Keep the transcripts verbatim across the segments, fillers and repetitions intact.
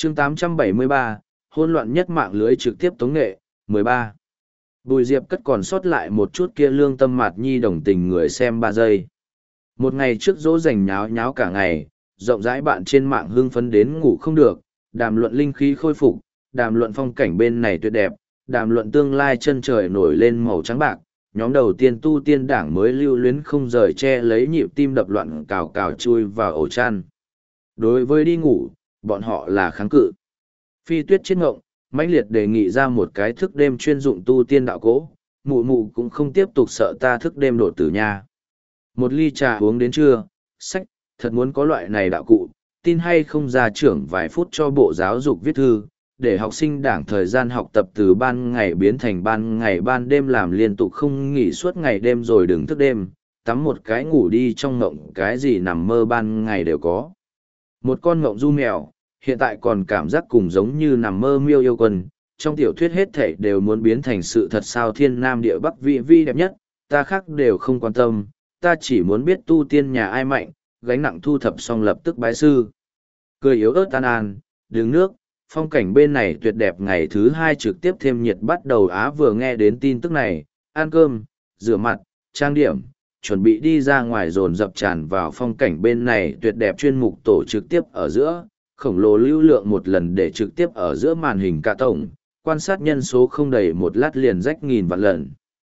chương tám trăm bảy mươi ba, hỗn loạn nhất mạng lưới trực tiếp tống nghệ, mười ba. Bùi Diệp cất còn sót lại một chút kia lương tâm mạt nhi đồng tình người xem ba giây. Một ngày trước dỗ dành nháo nháo cả ngày, rộng rãi bạn trên mạng hưng phấn đến ngủ không được, đàm luận linh khí khôi phục, đàm luận phong cảnh bên này tuyệt đẹp, đàm luận tương lai chân trời nổi lên màu trắng bạc. Nhóm đầu tiên tu tiên đảng mới lưu luyến không rời che lấy nhịp tim đập loạn cào cào chui vào ổ chăn. Đối với đi ngủ, bọn họ là kháng cự. Phi Tuyết chết ngộng, mãnh liệt đề nghị ra một cái thức đêm chuyên dụng tu tiên đạo cỗ, mụ mụ cũng không tiếp tục sợ ta thức đêm đột tử nha. Một ly trà uống đến trưa, sách, thật muốn có loại này đạo cụ, tin hay không ra trưởng vài phút cho bộ giáo dục viết thư, để học sinh đảng thời gian học tập từ ban ngày biến thành ban ngày ban đêm làm liên tục không nghỉ suốt ngày đêm rồi đừng thức đêm, tắm một cái ngủ đi trong ngộng cái gì nằm mơ ban ngày đều có. Một con ngộng du mèo, hiện tại còn cảm giác cùng giống như nằm mơ miêu yêu quân, trong tiểu thuyết hết thảy đều muốn biến thành sự thật sao thiên nam địa bắc vị vi đẹp nhất, ta khác đều không quan tâm, ta chỉ muốn biết tu tiên nhà ai mạnh, gánh nặng thu thập xong lập tức bái sư. Cười yếu ớt tan an, đứng nước, phong cảnh bên này tuyệt đẹp ngày thứ hai trực tiếp thêm nhiệt bắt đầu Á vừa nghe đến tin tức này, ăn cơm, rửa mặt, trang điểm, chuẩn bị đi ra ngoài dồn dập tràn vào phong cảnh bên này tuyệt đẹp chuyên mục tổ trực tiếp ở giữa, khổng lồ lưu lượng một lần để trực tiếp ở giữa màn hình cả tổng, quan sát nhân số không đầy một lát liền rách nghìn vạn lần.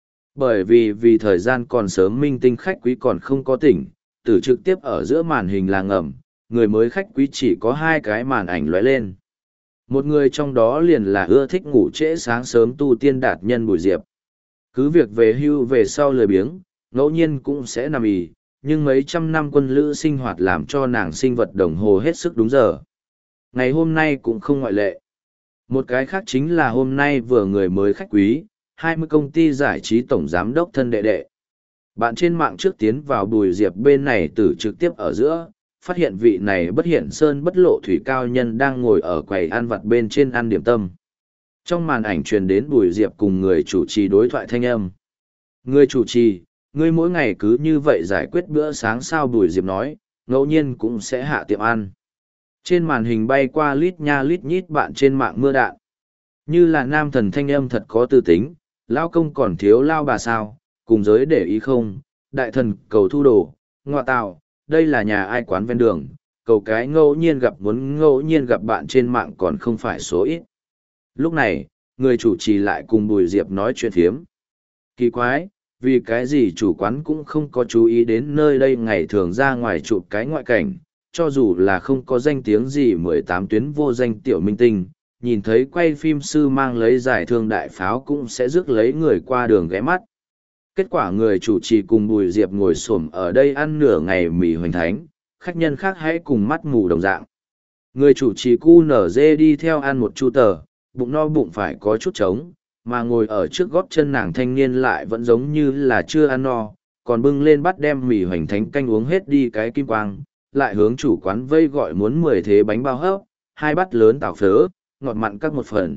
Bởi vì vì thời gian còn sớm minh tinh khách quý còn không có tỉnh, từ trực tiếp ở giữa màn hình là ngầm, người mới khách quý chỉ có hai cái màn ảnh lóe lên. Một người trong đó liền là ưa thích ngủ trễ sáng sớm tu tiên đạt nhân Bùi Diệp. Cứ việc về hưu về sau lười biếng, ngẫu nhiên cũng sẽ nằm ì, nhưng mấy trăm năm quân lữ sinh hoạt làm cho nàng sinh vật đồng hồ hết sức đúng giờ. Ngày hôm nay cũng không ngoại lệ. Một cái khác chính là hôm nay vừa người mới khách quý, hai mươi công ty giải trí tổng giám đốc thân đệ đệ. Bạn trên mạng trước tiến vào Bùi Diệp bên này từ trực tiếp ở giữa, phát hiện vị này bất hiện sơn bất lộ thủy cao nhân đang ngồi ở quầy ăn vặt bên trên ăn điểm tâm. Trong màn ảnh truyền đến Bùi Diệp cùng người chủ trì đối thoại thanh âm. Người chủ trì, ngươi mỗi ngày cứ như vậy giải quyết bữa sáng sao? Bùi Diệp nói, ngẫu nhiên cũng sẽ hạ tiệm ăn. Trên màn hình bay qua lít nha lít nhít bạn trên mạng mưa đạn. Như là nam thần thanh âm thật có tư tính, lao công còn thiếu lao bà sao, cùng giới để ý không, đại thần cầu thu đồ, ngoa tạo, đây là nhà ai quán ven đường, cầu cái ngẫu nhiên gặp muốn ngẫu nhiên gặp bạn trên mạng còn không phải số ít. Lúc này, người chủ trì lại cùng Bùi Diệp nói chuyện phiếm. Kỳ quái, vì cái gì chủ quán cũng không có chú ý đến nơi đây ngày thường ra ngoài chụp cái ngoại cảnh, cho dù là không có danh tiếng gì mười tám tuyến vô danh tiểu minh tinh, nhìn thấy quay phim sư mang lấy giải thương đại pháo cũng sẽ rước lấy người qua đường ghé mắt. Kết quả người chủ trì cùng Bùi Diệp ngồi xổm ở đây ăn nửa ngày mì hoành thánh, khách nhân khác hãy cùng mắt mù đồng dạng. Người chủ trì cu nở dê đi theo ăn một chu tờ, bụng no bụng phải có chút trống, mà ngồi ở trước gót chân nàng thanh niên lại vẫn giống như là chưa ăn no, còn bưng lên bắt đem mì hoành thánh canh uống hết đi cái kim quang, lại hướng chủ quán vây gọi muốn mười thế bánh bao hấp, hai bát lớn tảo phớ, ngọt mặn các một phần.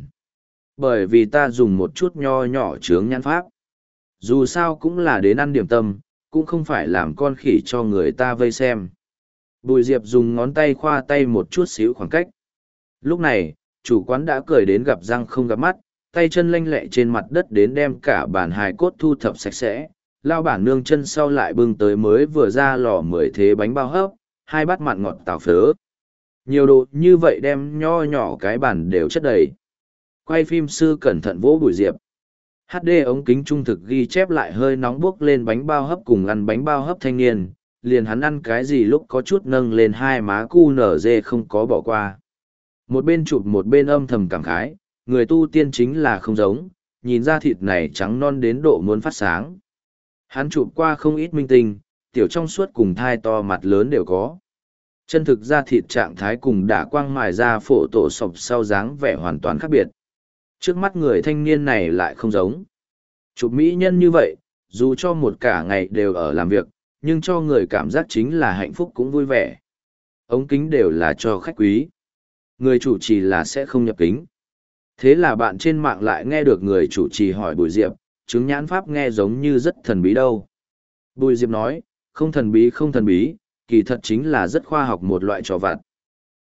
Bởi vì ta dùng một chút nho nhỏ chướng nhãn pháp. Dù sao cũng là đến ăn điểm tâm, cũng không phải làm con khỉ cho người ta vây xem. Bùi Diệp dùng ngón tay khoa tay một chút xíu khoảng cách. Lúc này, chủ quán đã cười đến gặp răng không gặp mắt, tay chân lanh lẹ trên mặt đất đến đem cả bàn hài cốt thu thập sạch sẽ. Lao bản nương chân sau lại bưng tới mới vừa ra lò mười thế bánh bao hấp, hai bát mặn ngọt tảo phớ. Nhiều đồ như vậy đem nho nhỏ cái bàn đều chất đầy. Quay phim sư cẩn thận vỗ Bùi Diệp. hát đê ống kính trung thực ghi chép lại hơi nóng buốc lên bánh bao hấp cùng ăn bánh bao hấp thanh niên, liền hắn ăn cái gì lúc có chút nâng lên hai má cu nở dê không có bỏ qua. Một bên chụp một bên âm thầm cảm khái, người tu tiên chính là không giống, nhìn ra thịt này trắng non đến độ muốn phát sáng. Hắn chụp qua không ít minh tinh, tiểu trong suốt cùng thai to mặt lớn đều có. Chân thực ra thịt trạng thái cùng đả quang mài ra phổ tổ sọc sau dáng vẻ hoàn toàn khác biệt. Trước mắt người thanh niên này lại không giống. Chụp mỹ nhân như vậy, dù cho một cả ngày đều ở làm việc, nhưng cho người cảm giác chính là hạnh phúc cũng vui vẻ. Ống kính đều là cho khách quý. Người chủ trì là sẽ không nhập kính. Thế là bạn trên mạng lại nghe được người chủ trì hỏi Bùi Diệp, chứng nhãn pháp nghe giống như rất thần bí đâu. Bùi Diệp nói, không thần bí không thần bí, kỳ thật chính là rất khoa học một loại trò vặt.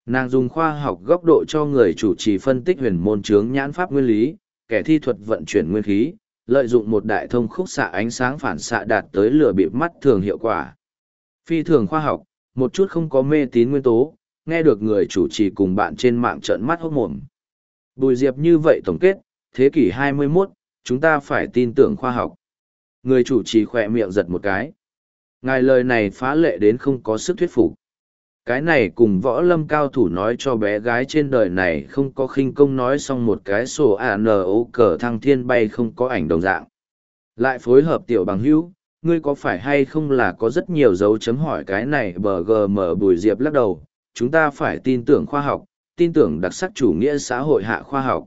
Nàng dùng khoa học góc độ cho người chủ trì phân tích huyền môn chướng nhãn pháp nguyên lý, kẻ thi thuật vận chuyển nguyên khí, lợi dụng một đại thông khúc xạ ánh sáng phản xạ đạt tới lửa bịp mắt thường hiệu quả. Phi thường khoa học, một chút không có mê tín nguyên tố, nghe được người chủ trì cùng bạn trên mạng trợn mắt hốt mồm. Bùi Diệp như vậy tổng kết, thế kỷ hai mươi mốt, chúng ta phải tin tưởng khoa học. Người chủ trì khỏe miệng giật một cái. Ngài lời này phá lệ đến không có sức thuyết phục. Cái này cùng võ lâm cao thủ nói cho bé gái trên đời này không có khinh công nói xong một cái sổ a n o cờ thăng thiên bay không có ảnh đồng dạng. Lại phối hợp tiểu bằng hữu, ngươi có phải hay không là có rất nhiều dấu chấm hỏi cái này bờ gờ mở Bùi Diệp lắc đầu, chúng ta phải tin tưởng khoa học, tin tưởng đặc sắc chủ nghĩa xã hội hạ khoa học.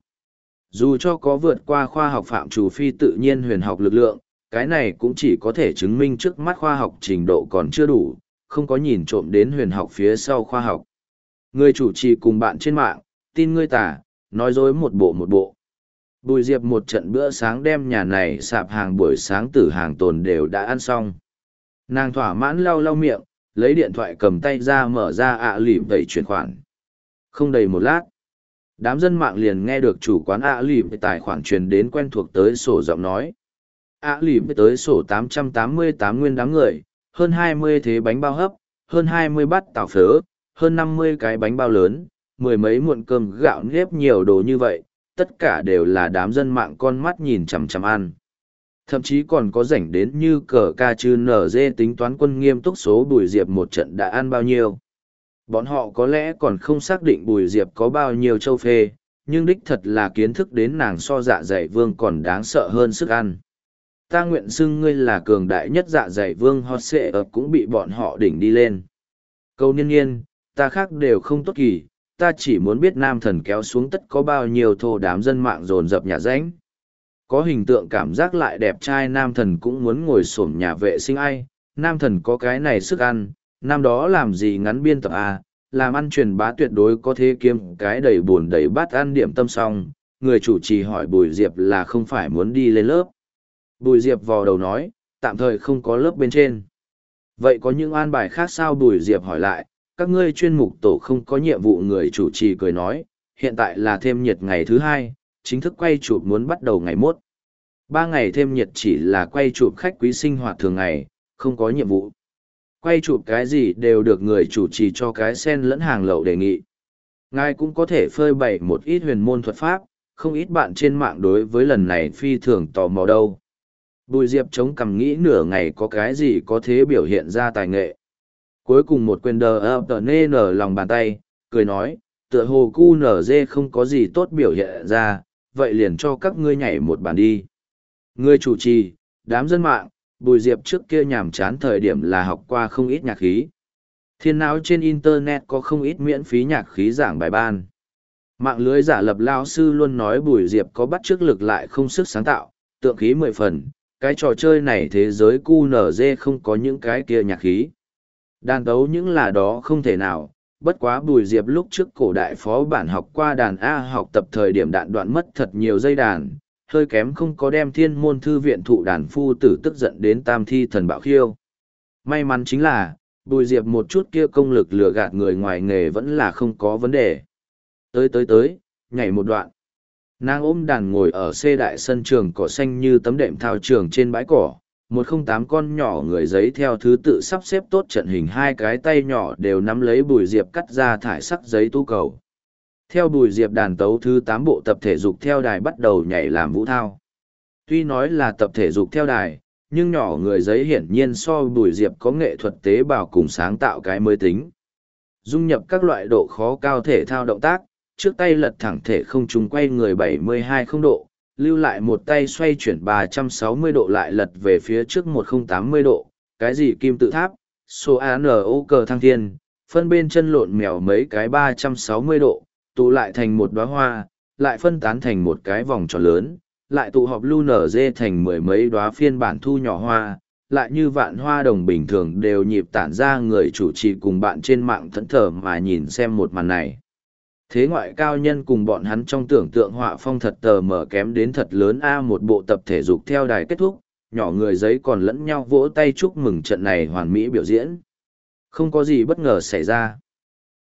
Dù cho có vượt qua khoa học phạm trù phi tự nhiên huyền học lực lượng, cái này cũng chỉ có thể chứng minh trước mắt khoa học trình độ còn chưa đủ, không có nhìn trộm đến huyền học phía sau khoa học. Người chủ trì cùng bạn trên mạng, tin ngươi tả, nói dối một bộ một bộ. Bùi Diệp một trận bữa sáng đem nhà này sạp hàng buổi sáng từ hàng tồn đều đã ăn xong. Nàng thỏa mãn lau lau miệng, lấy điện thoại cầm tay ra mở ra ạ à lì tẩy chuyển khoản. Không đầy một lát, đám dân mạng liền nghe được chủ quán ạ à lì tài khoản truyền đến quen thuộc tới sổ giọng nói. ạ à lì tới sổ tám trăm tám mươi tám nguyên đám người, hơn hai mươi thế bánh bao hấp, hơn hai mươi bát tàu phớ, hơn năm mươi cái bánh bao lớn, mười mấy muộn cơm gạo nếp nhiều đồ như vậy, tất cả đều là đám dân mạng con mắt nhìn chằm chằm ăn. Thậm chí còn có rảnh đến như cờ ca chư nở dê tính toán quân nghiêm túc số Bùi Diệp một trận đã ăn bao nhiêu. Bọn họ có lẽ còn không xác định Bùi Diệp có bao nhiêu châu phê, nhưng đích thật là kiến thức đến nàng so dạ dày vương còn đáng sợ hơn sức ăn. Ta nguyện xưng ngươi là cường đại nhất dạ dày vương hot xệ ập cũng bị bọn họ đỉnh đi lên. Câu niên niên, ta khác đều không tốt kỳ, ta chỉ muốn biết nam thần kéo xuống tất có bao nhiêu thô đám dân mạng dồn dập nhà ránh. Có hình tượng cảm giác lại đẹp trai nam thần cũng muốn ngồi xổm nhà vệ sinh ai, nam thần có cái này sức ăn, năm đó làm gì ngắn biên tập à, làm ăn truyền bá tuyệt đối có thể kiếm cái đầy buồn đầy bát ăn điểm tâm xong, người chủ trì hỏi Bùi Diệp là không phải muốn đi lên lớp. Bùi Diệp vò đầu nói, tạm thời không có lớp bên trên. Vậy có những an bài khác sao Bùi Diệp hỏi lại, các ngươi chuyên mục tổ không có nhiệm vụ người chủ trì cười nói, hiện tại là thêm nhiệt ngày thứ hai, chính thức quay chụp muốn bắt đầu ngày mốt. Ba ngày thêm nhiệt chỉ là quay chụp khách quý sinh hoạt thường ngày, không có nhiệm vụ. Quay chụp cái gì đều được người chủ trì cho cái sen lẫn hàng lậu đề nghị. Ngài cũng có thể phơi bày một ít huyền môn thuật pháp, không ít bạn trên mạng đối với lần này phi thường tò mò đâu. Bùi Diệp chống cằm nghĩ nửa ngày có cái gì có thể biểu hiện ra tài nghệ. Cuối cùng một quyền đờ ập tờ nê nở lòng bàn tay, cười nói, tựa hồ cu nở dê không có gì tốt biểu hiện ra, vậy liền cho các ngươi nhảy một bàn đi. Ngươi chủ trì, đám dân mạng, Bùi Diệp trước kia nhàm chán thời điểm là học qua không ít nhạc khí. Thiên não trên Internet có không ít miễn phí nhạc khí giảng bài ban. Mạng lưới giả lập lao sư luôn nói Bùi Diệp có bắt chước lực lại không sức sáng tạo, tượng khí mười phần, cái trò chơi này thế giới cu nở dê không có những cái kia nhạc khí. Đàn tấu những là đó không thể nào, bất quá Bùi Diệp lúc trước cổ đại phó bản học qua đàn A học tập thời điểm đạn đoạn mất thật nhiều dây đàn, hơi kém không có đem thiên môn thư viện thụ đàn phu tử tức giận đến tam thi thần bạo khiêu. May mắn chính là, Bùi Diệp một chút kia công lực lừa gạt người ngoài nghề vẫn là không có vấn đề. Tới tới tới, nhảy một đoạn. Nàng ôm đàn ngồi ở xê đại sân trường cỏ xanh như tấm đệm thao trường trên bãi cỏ, một không tám con nhỏ người giấy theo thứ tự sắp xếp tốt trận hình, hai cái tay nhỏ đều nắm lấy Bùi Diệp cắt ra thải sắc giấy tu cầu. Theo Bùi Diệp đàn tấu thứ tám bộ tập thể dục theo đài bắt đầu nhảy làm vũ thao. Tuy nói là tập thể dục theo đài, nhưng nhỏ người giấy hiển nhiên so Bùi Diệp có nghệ thuật tế bào cùng sáng tạo cái mới tính. Dung nhập các loại độ khó cao thể thao động tác, trước tay lật thẳng thể không trung quay người bảy mươi hai không độ, lưu lại một tay xoay chuyển ba trăm sáu mươi độ lại lật về phía trước một không tám mươi độ, cái gì kim tự tháp, số a en o cờ thăng thiên, phân bên chân lộn mèo mấy cái ba trăm sáu mươi độ, tụ lại thành một đóa hoa, lại phân tán thành một cái vòng tròn lớn, lại tụ họp lưu nở dê thành mười mấy đóa phiên bản thu nhỏ hoa, lại như vạn hoa đồng bình thường đều nhịp tản ra. Người chủ trì cùng bạn trên mạng thẫn thờ mà nhìn xem một màn này. Thế ngoại cao nhân cùng bọn hắn trong tưởng tượng họa phong thật tờ mở kém đến thật lớn a. Một bộ tập thể dục theo đài kết thúc, nhỏ người giấy còn lẫn nhau vỗ tay chúc mừng trận này hoàn mỹ biểu diễn. Không có gì bất ngờ xảy ra.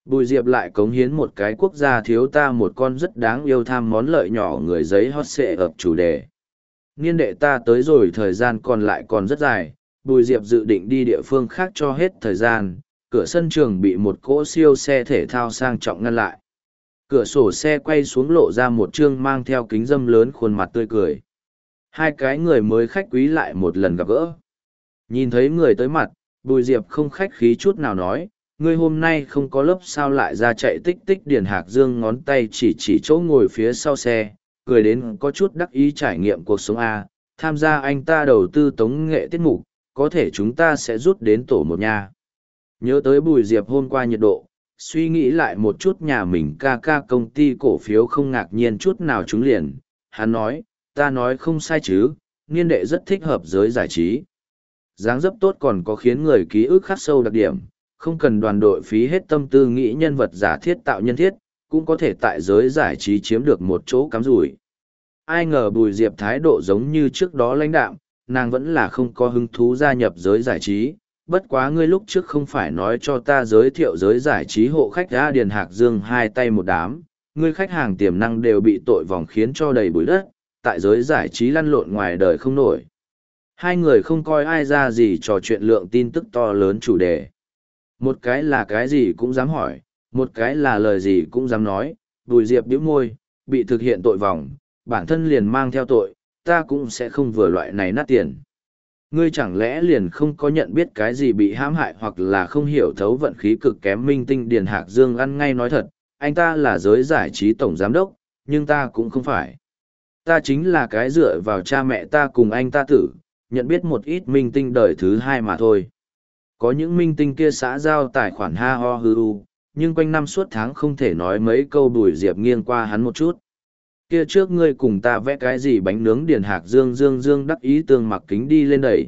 Bùi Diệp lại cống hiến một cái quốc gia thiếu ta một con rất đáng yêu tham món lợi nhỏ người giấy hot xệ ập chủ đề. Niên đệ ta tới rồi thời gian còn lại còn rất dài, Bùi Diệp dự định đi địa phương khác cho hết thời gian, cửa sân trường bị một cỗ siêu xe thể thao sang trọng ngăn lại. Cửa sổ xe quay xuống lộ ra một trương mang theo kính dâm lớn khuôn mặt tươi cười. Hai cái người mới khách quý lại một lần gặp gỡ. Nhìn thấy người tới mặt, Bùi Diệp không khách khí chút nào nói, ngươi hôm nay không có lớp sao lại ra chạy tích tích. Điền Hạc Dương ngón tay chỉ chỉ chỗ ngồi phía sau xe, cười đến có chút đắc ý trải nghiệm cuộc sống A, tham gia anh ta đầu tư tống nghệ tiết mục, có thể chúng ta sẽ rút đến tổ một nha. Nhớ tới Bùi Diệp hôm qua nhiệt độ, suy nghĩ lại một chút nhà mình ca ca công ty cổ phiếu không ngạc nhiên chút nào trúng liền, hắn nói, ta nói không sai chứ, niên đệ rất thích hợp giới giải trí. Dáng dấp tốt còn có khiến người ký ức khắc sâu đặc điểm, không cần đoàn đội phí hết tâm tư nghĩ nhân vật giả thiết tạo nhân thiết, cũng có thể tại giới giải trí chiếm được một chỗ cắm rủi. Ai ngờ Bùi Diệp thái độ giống như trước đó lãnh đạm, nàng vẫn là không có hứng thú gia nhập giới giải trí. Bất quá ngươi lúc trước không phải nói cho ta giới thiệu giới giải trí hộ khách ra. Điền Hạc Dương hai tay một đám, ngươi khách hàng tiềm năng đều bị tội vòng khiến cho đầy bụi đất, tại giới giải trí lăn lộn ngoài đời không nổi. Hai người không coi ai ra gì trò chuyện lượng tin tức to lớn chủ đề. Một cái là cái gì cũng dám hỏi, một cái là lời gì cũng dám nói. Bùi Diệp bĩu môi, bị thực hiện tội vòng, bản thân liền mang theo tội, ta cũng sẽ không vừa loại này nát tiền. Ngươi chẳng lẽ liền không có nhận biết cái gì bị hãm hại hoặc là không hiểu thấu vận khí cực kém. Minh tinh Điền Hạc Dương ăn ngay nói thật, anh ta là giới giải trí tổng giám đốc, nhưng ta cũng không phải. Ta chính là cái dựa vào cha mẹ ta cùng anh ta tử, nhận biết một ít minh tinh đời thứ hai mà thôi. Có những minh tinh kia xã giao tài khoản ha ho hư u, nhưng quanh năm suốt tháng không thể nói mấy câu. Bùi Diệp nghiêng qua hắn một chút. Kia trước ngươi cùng ta vẽ cái gì bánh nướng. Điền Hạc Dương dương dương đắc ý tương mặc kính đi lên đẩy.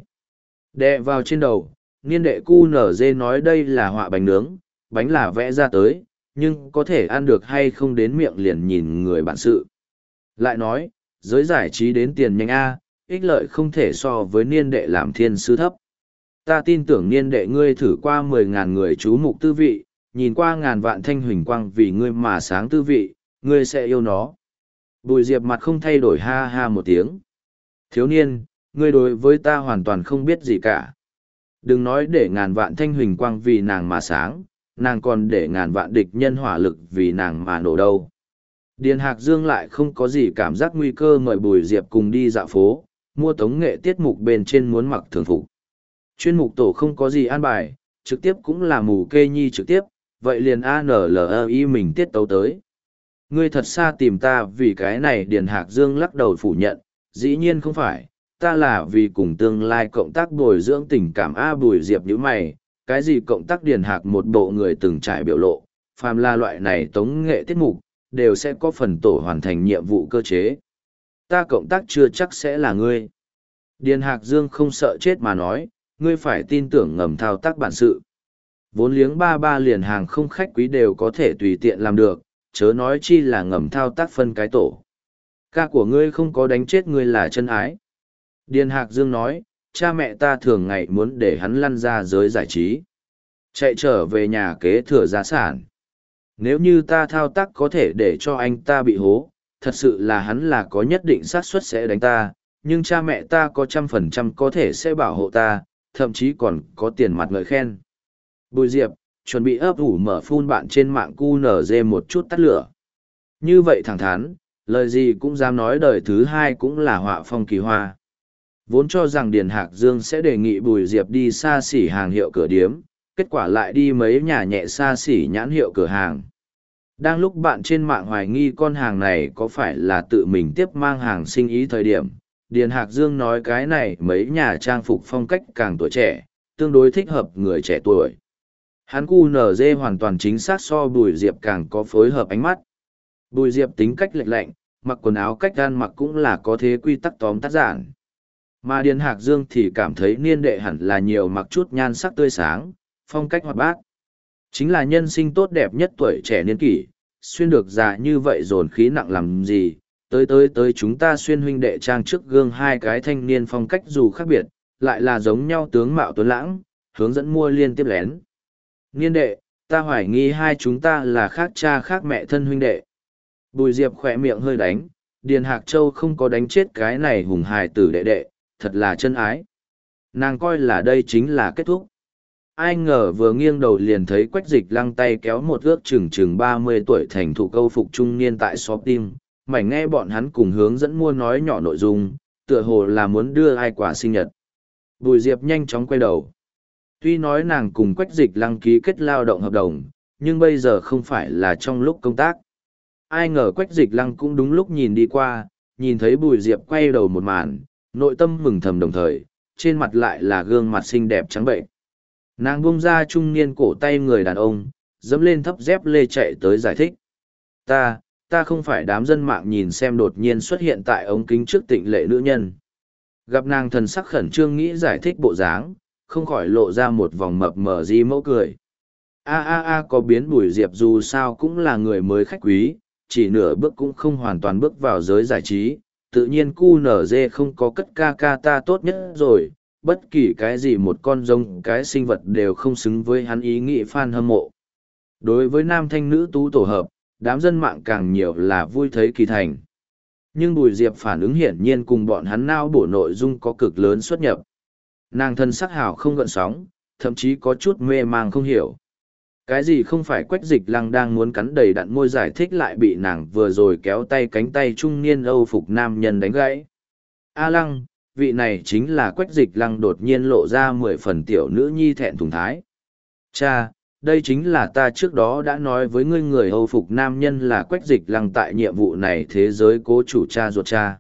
Đè vào trên đầu, niên đệ cu nở dê nói đây là họa bánh nướng, bánh là vẽ ra tới, nhưng có thể ăn được hay không đến miệng liền nhìn người bản sự. Lại nói, giới giải trí đến tiền nhanh A, ích lợi không thể so với niên đệ làm thiên sư thấp. Ta tin tưởng niên đệ ngươi thử qua mười ngàn người chú mục tư vị, nhìn qua ngàn vạn thanh huỳnh quang vì ngươi mà sáng tư vị, ngươi sẽ yêu nó. Bùi Diệp mặt không thay đổi ha ha một tiếng. Thiếu niên, ngươi đối với ta hoàn toàn không biết gì cả. Đừng nói để ngàn vạn thanh huỳnh quang vì nàng mà sáng, nàng còn để ngàn vạn địch nhân hỏa lực vì nàng mà nổ đâu. Điền Hạc Dương lại không có gì cảm giác nguy cơ, mời Bùi Diệp cùng đi dạo phố, mua tống nghệ tiết mục bên trên muốn mặc thường phục. Chuyên mục tổ không có gì an bài, trực tiếp cũng là mù kê nhi trực tiếp, vậy liền a en lờ i mình tiết tấu tới. Ngươi thật xa tìm ta vì cái này. Điền Hạc Dương lắc đầu phủ nhận, dĩ nhiên không phải, ta là vì cùng tương lai cộng tác bồi dưỡng tình cảm. A Bùi Diệp nhíu mày, cái gì cộng tác. Điền Hạc một bộ người từng trải biểu lộ, phàm là loại này tống nghệ tiết mục, đều sẽ có phần tổ hoàn thành nhiệm vụ cơ chế. Ta cộng tác chưa chắc sẽ là ngươi. Điền Hạc Dương không sợ chết mà nói, ngươi phải tin tưởng ngầm thao tác bản sự. Vốn liếng ba ba liền hàng không khách quý đều có thể tùy tiện làm được, chớ nói chi là ngầm thao tác phân cái tổ. Ca của ngươi không có đánh chết ngươi là chân ái. Điền Hạc Dương nói, cha mẹ ta thường ngày muốn để hắn lăn ra giới giải trí, chạy trở về nhà kế thừa gia sản. Nếu như ta thao tác có thể để cho anh ta bị hố, thật sự là hắn là có nhất định xác suất sẽ đánh ta, nhưng cha mẹ ta có trăm phần trăm có thể sẽ bảo hộ ta, thậm chí còn có tiền mặt ngợi khen. Bùi Diệp, chuẩn bị ấp ủ mở phun bạn trên mạng cu nở dê một chút tắt lửa. Như vậy thẳng thắn, lời gì cũng dám nói, đời thứ hai cũng là họa phong kỳ hoa. Vốn cho rằng Điền Hạc Dương sẽ đề nghị Bùi Diệp đi xa xỉ hàng hiệu cửa điếm, kết quả lại đi mấy nhà nhẹ xa xỉ nhãn hiệu cửa hàng. Đang lúc bạn trên mạng hoài nghi con hàng này có phải là tự mình tiếp mang hàng sinh ý thời điểm, Điền Hạc Dương nói cái này mấy nhà trang phục phong cách càng tuổi trẻ, tương đối thích hợp người trẻ tuổi. Hắn cu nở dê hoàn toàn chính xác so Bùi Diệp càng có phối hợp ánh mắt. Bùi Diệp tính cách lệch lạnh, mặc quần áo cách ăn mặc cũng là có thế quy tắc tóm tắt giản. Mà Điền Hạc Dương thì cảm thấy niên đệ hẳn là nhiều mặc chút nhan sắc tươi sáng, phong cách hoạt bát. Chính là nhân sinh tốt đẹp nhất tuổi trẻ niên kỷ, xuyên được già như vậy dồn khí nặng làm gì, tới tới tới chúng ta xuyên huynh đệ trang trước gương hai cái thanh niên phong cách dù khác biệt, lại là giống nhau tướng mạo tuấn lãng, hướng dẫn mua liên tiếp lén. Niên đệ, Ta hoài nghi hai chúng ta là khác cha khác mẹ thân huynh đệ. Bùi Diệp khỏe miệng hơi đánh, Điền Hạc Châu không có đánh chết cái này hùng hài tử đệ đệ, thật là chân ái. Nàng coi là đây chính là kết thúc. Ai ngờ vừa nghiêng đầu liền thấy Quách Dịch Lăng tay kéo một ước chừng chừng ba mươi tuổi thành thục câu phục trung niên tại shopping, mảnh nghe bọn hắn cùng hướng dẫn mua nói nhỏ nội dung, tựa hồ là muốn đưa ai quả sinh nhật. Bùi Diệp nhanh chóng quay đầu. Tuy nói nàng cùng Quách Dịch Lăng ký kết lao động hợp đồng, nhưng bây giờ không phải là trong lúc công tác. Ai ngờ Quách Dịch Lăng cũng đúng lúc nhìn đi qua, nhìn thấy Bùi Diệp quay đầu một màn, nội tâm mừng thầm đồng thời, trên mặt lại là gương mặt xinh đẹp trắng bệnh. Nàng buông ra trung niên cổ tay người đàn ông, dẫm lên thấp dép lê chạy tới giải thích. Ta, ta không phải đám dân mạng nhìn xem đột nhiên xuất hiện tại ống kính trước tịnh lệ nữ nhân. Gặp nàng thần sắc khẩn trương nghĩ giải thích bộ dáng, không khỏi lộ ra một vòng mập mờ di mẫu cười. A a a có biến Bùi Diệp dù sao cũng là người mới khách quý, chỉ nửa bước cũng không hoàn toàn bước vào giới giải trí, tự nhiên cu nở dê không có cất ca ca ta tốt nhất rồi, bất kỳ cái gì một con rông cái sinh vật đều không xứng với hắn ý nghĩ fan hâm mộ. Đối với nam thanh nữ tú tổ hợp, đám dân mạng càng nhiều là vui thấy kỳ thành. Nhưng Bùi Diệp phản ứng hiển nhiên cùng bọn hắn nao bổ nội dung có cực lớn xuất nhập. Nàng thân sắc hào không gợn sóng, thậm chí có chút mê mang không hiểu. Cái gì không phải Quách Dịch Lăng đang muốn cắn đầy đặn môi giải thích lại bị nàng vừa rồi kéo tay cánh tay trung niên Âu phục nam nhân đánh gãy. A Lăng, vị này chính là Quách Dịch Lăng đột nhiên lộ ra mười phần tiểu nữ nhi thẹn thùng thái. Cha, đây chính là ta trước đó đã nói với ngươi người Âu phục nam nhân là Quách Dịch Lăng tại nhiệm vụ này thế giới cố chủ cha ruột cha.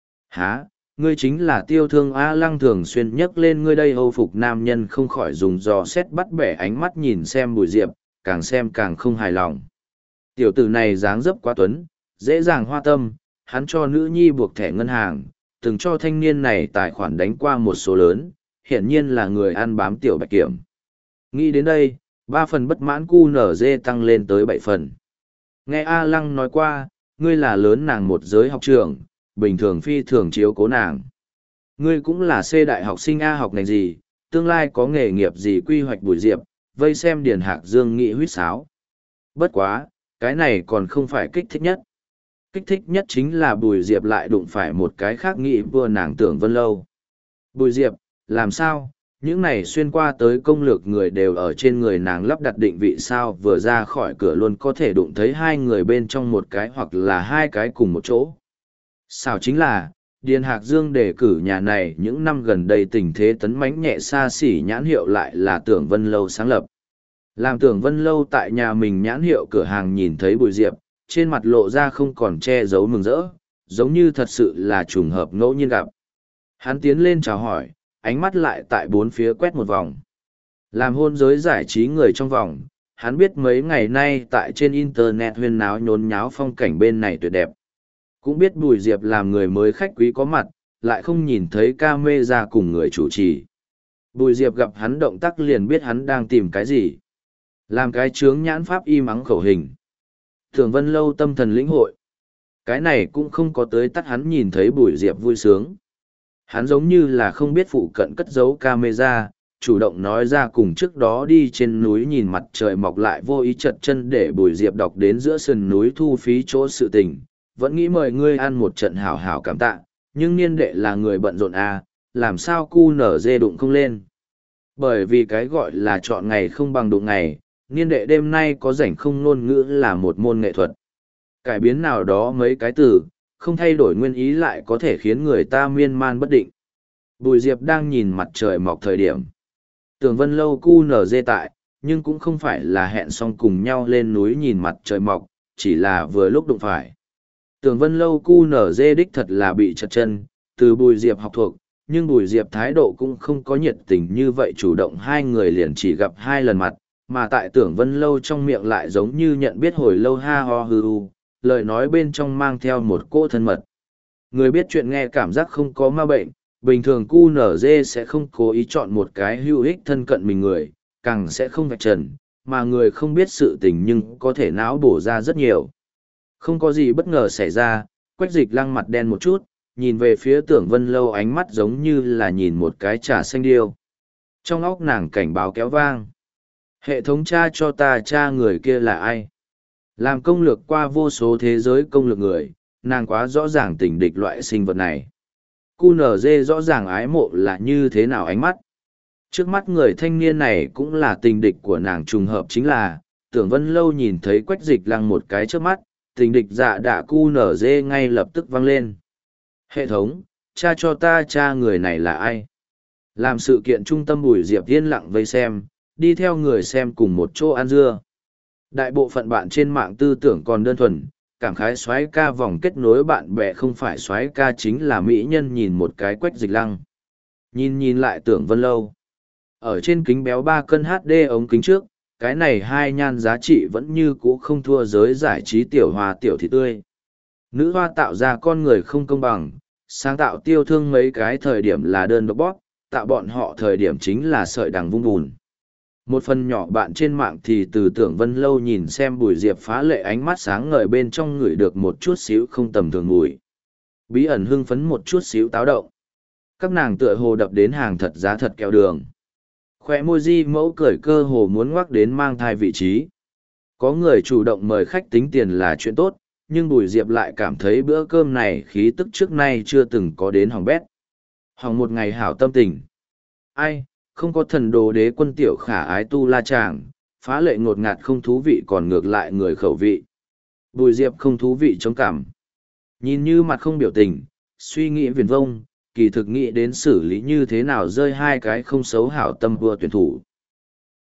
Hả? Ngươi chính là Tiêu Thương A Lăng thường xuyên nhắc lên ngươi đây Âu phục nam nhân không khỏi dùng dò xét bắt bẻ ánh mắt nhìn xem Bùi Diệp, càng xem càng không hài lòng. Tiểu tử này dáng dấp quá tuấn, dễ dàng hoa tâm, hắn cho nữ nhi buộc thẻ ngân hàng, từng cho thanh niên này tài khoản đánh qua một số lớn, hiển nhiên là người ăn bám tiểu bạch kiểm. Nghĩ đến đây, ba phần bất mãn cu nở dê tăng lên tới bảy phần. Nghe A Lăng nói qua, ngươi là lớn nàng một giới học trường, bình thường phi thường chiếu cố nàng. Ngươi cũng là C đại học sinh A học ngành gì, tương lai có nghề nghiệp gì quy hoạch Bùi Diệp, vây xem Điền Hạc Dương nghị huýt sáo. Bất quá, cái này còn không phải kích thích nhất. Kích thích nhất chính là Bùi Diệp lại đụng phải một cái khác nghị vừa nàng Tưởng Vân Lâu. Bùi Diệp, làm sao, những này xuyên qua tới công lược người đều ở trên người nàng lắp đặt định vị sao vừa ra khỏi cửa luôn có thể đụng thấy hai người bên trong một cái hoặc là hai cái cùng một chỗ. Sao chính là, Điền Hạc Dương đề cử nhà này những năm gần đây tình thế tấn mãnh nhẹ xa xỉ nhãn hiệu lại là Tưởng Vân Lâu sáng lập. Làm Tưởng Vân Lâu tại nhà mình nhãn hiệu cửa hàng nhìn thấy Bùi Diệp, trên mặt lộ ra không còn che giấu mừng rỡ, giống như thật sự là trùng hợp ngẫu nhiên gặp. Hắn tiến lên chào hỏi, ánh mắt lại tại bốn phía quét một vòng. Làm hôn giới giải trí người trong vòng, hắn biết mấy ngày nay tại trên internet huyên náo nhốn nháo phong cảnh bên này tuyệt đẹp. Cũng biết Bùi Diệp làm người mới khách quý có mặt, lại không nhìn thấy ca mê ra cùng người chủ trì. Bùi Diệp gặp hắn động tác liền biết hắn đang tìm cái gì. Làm cái chướng nhãn pháp y mắng khẩu hình. Tưởng Vân Lâu tâm thần lĩnh hội. Cái này cũng không có tới tắt hắn nhìn thấy Bùi Diệp vui sướng. Hắn giống như là không biết phụ cận cất giấu camera, chủ động nói ra cùng trước đó đi trên núi nhìn mặt trời mọc lại vô ý chật chân để Bùi Diệp đọc đến giữa sườn núi thu phí chỗ sự tình. Vẫn nghĩ mời ngươi ăn một trận hảo hảo cảm tạ, nhưng niên đệ là người bận rộn à, làm sao cu nở dê đụng không lên. Bởi vì cái gọi là chọn ngày không bằng đụng ngày, niên đệ đêm nay có rảnh không ngôn ngữ là một môn nghệ thuật. Cải biến nào đó mấy cái từ, không thay đổi nguyên ý lại có thể khiến người ta miên man bất định. Bùi Diệp đang nhìn mặt trời mọc thời điểm. Tưởng Vân Lâu cu nở dê tại, nhưng cũng không phải là hẹn xong cùng nhau lên núi nhìn mặt trời mọc, chỉ là vừa lúc đụng phải. Tưởng Vân Lâu cu nở dê đích thật là bị chật chân, từ Bùi Diệp học thuộc, nhưng Bùi Diệp thái độ cũng không có nhiệt tình như vậy chủ động hai người liền chỉ gặp hai lần mặt, mà tại Tưởng Vân Lâu trong miệng lại giống như nhận biết hồi lâu ha ho hư u, lời nói bên trong mang theo một cỗ thân mật. Người biết chuyện nghe cảm giác không có ma bệnh, bình thường cu nở dê sẽ không cố ý chọn một cái hữu ích thân cận mình người, càng sẽ không vạch trần, mà người không biết sự tình nhưng có thể não bổ ra rất nhiều. Không có gì bất ngờ xảy ra, Quách Dịch Lăng mặt đen một chút, nhìn về phía Tưởng Vân Lâu ánh mắt giống như là nhìn một cái trà xanh điêu. Trong óc nàng cảnh báo kéo vang. Hệ thống tra cho ta tra người kia là ai? Làm công lược qua vô số thế giới công lược người, nàng quá rõ ràng tình địch loại sinh vật này. cu en giê rõ ràng ái mộ là như thế nào ánh mắt. Trước mắt người thanh niên này cũng là tình địch của nàng, trùng hợp chính là, Tưởng Vân Lâu nhìn thấy Quách Dịch Lăng một cái trước mắt, tình địch dạ đạ cu en giê ngay lập tức vang lên. Hệ thống, tra cho ta tra người này là ai? Làm sự kiện trung tâm Bùi Diệp yên lặng vây xem, đi theo người xem cùng một chỗ ăn dưa. Đại bộ phận bạn trên mạng tư tưởng còn đơn thuần, cảm khái soái ca vòng kết nối bạn bè không phải soái ca chính là mỹ nhân, nhìn một cái Quách Dịch Lăng. Nhìn nhìn lại Tưởng Vân Lâu. Ở trên kính béo ba cân hát đê ống kính trước, cái này hai nhan giá trị vẫn như cũ không thua giới giải trí tiểu hoa tiểu thị tươi. Nữ hoa tạo ra con người không công bằng, sáng tạo tiêu thương mấy cái thời điểm là đơn độc bóp, tạo bọn họ thời điểm chính là sợi đằng vung bùn. Một phần nhỏ bạn trên mạng thì từ Tưởng Vân Lâu nhìn xem Bùi Diệp phá lệ, ánh mắt sáng ngời bên trong người được một chút xíu không tầm thường mùi. Bí ẩn hưng phấn một chút xíu táo động. Các nàng tựa hồ đập đến hàng thật giá thật kẹo đường. Khoe môi di mẫu cười cơ hồ muốn ngoắc đến mang thai vị trí. Có người chủ động mời khách tính tiền là chuyện tốt, nhưng Bùi Diệp lại cảm thấy bữa cơm này khí tức trước nay chưa từng có đến hỏng bét. Hỏng một ngày hảo tâm tình. Ai, không có thần đồ đế quân tiểu khả ái tu la chàng, phá lệ ngột ngạt không thú vị, còn ngược lại người khẩu vị. Bùi Diệp không thú vị chống cảm. Nhìn như mặt không biểu tình, suy nghĩ viển vông, kỳ thực nghĩ đến xử lý như thế nào rơi hai cái không xấu hảo tâm vua tuyển thủ.